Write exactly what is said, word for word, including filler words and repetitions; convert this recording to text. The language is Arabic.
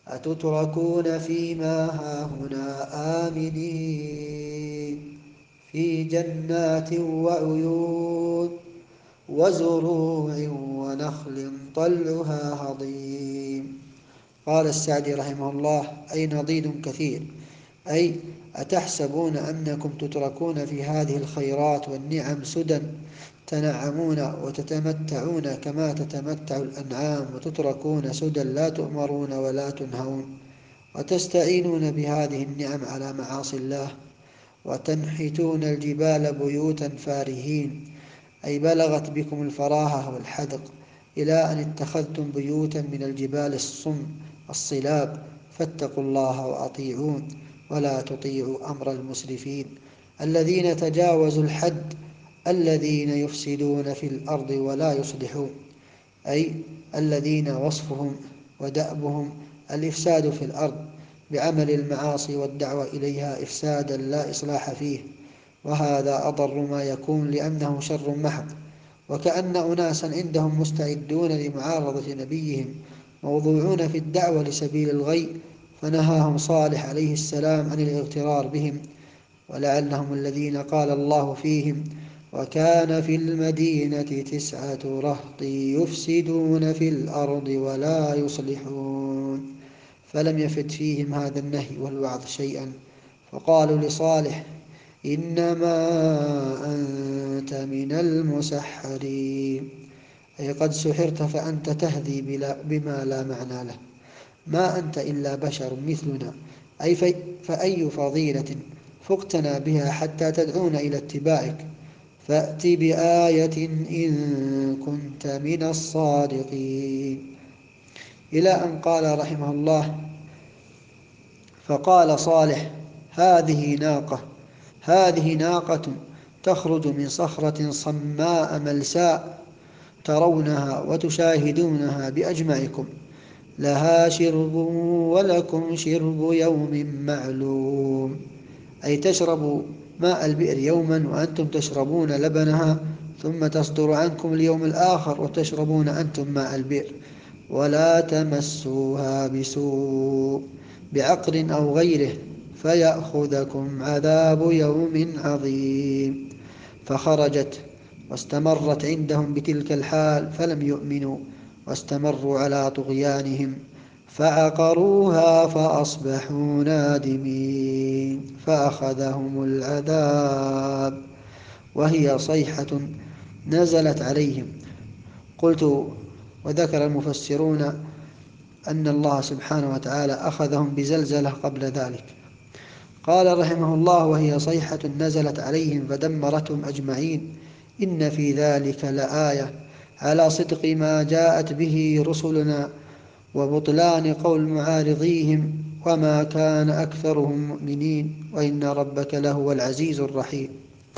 أتتركون فيما هاهنا آمنين في جنات وعيون وزروع ونخل طلعها هضيم. قال السعدي رحمه الله: أي نضيد كثير، أي أتحسبون أنكم تتركون في هذه الخيرات والنعم سدى تنعمون وتتمتعون كما تتمتع الأنعام، وتتركون سدى لا تؤمرون ولا تنهون، وتستعينون بهذه النعم على معاصي الله، وتنحتون الجبال بيوتا فارهين، أي بلغت بكم الفراهة والحدق إلى أن اتخذتم بيوتا من الجبال الصم الصلاب. فاتقوا الله وأطيعون، ولا تطيعوا أمر المسرفين الذين تجاوزوا الحد، الذين يفسدون في الأرض ولا يصلحون، أي الذين وصفهم ودأبهم الإفساد في الأرض بعمل المعاصي والدعوة إليها إفسادا لا إصلاح فيه، وهذا أضر ما يكون لأنه شر محض. وكأن أناسا عندهم مستعدون لمعارضة نبيهم موضوعون في الدعوة لسبيل الغي، فنهاهم صالح عليه السلام عن الاغترار بهم، ولعلهم الذين قال الله فيهم: وكان في المدينة تسعة رهط يفسدون في الأرض ولا يصلحون، فلم يفد فيهم هذا النهي والوعظ شيئا، فقالوا لصالح: إنما أنت من المسحرين، أي قد سحرت فأنت تهذي بما لا معنى له، ما أنت إلا بشر مثلنا، أي في فأي فضيلة فقتنا بها حتى تدعون إلى اتباعك؟ فأت بآية إن كنت من الصادقين. إلى أن قال رحمه الله: فقال صالح: هذه ناقة هذه ناقة تخرج من صخرة صماء ملساء ترونها وتشاهدونها بأجمعكم، لها شرب ولكم شرب يوم معلوم، أي تشرب ماء البئر يوما وأنتم تشربون لبنها، ثم تصدر عنكم اليوم الآخر وتشربون أنتم ماء البئر، ولا تمسوها بسوء بعقر أو غيره فيأخذكم عذاب يوم عظيم. فخرجت واستمرت عندهم بتلك الحال فلم يؤمنوا، واستمروا على طغيانهم فعقروها فأصبحوا نادمين، فأخذهم العذاب وهي صيحة نزلت عليهم. قلت: وذكر المفسرون أن الله سبحانه وتعالى أخذهم بزلزلة قبل ذلك. قال رحمه الله: وهي صيحة نزلت عليهم فدمرتهم أجمعين، إن في ذلك لآية على صدق ما جاءت به رسلنا وبطلان قول معارضيهم، وما كان أكثرهم مؤمنين، وإن ربك لهو العزيز الرحيم.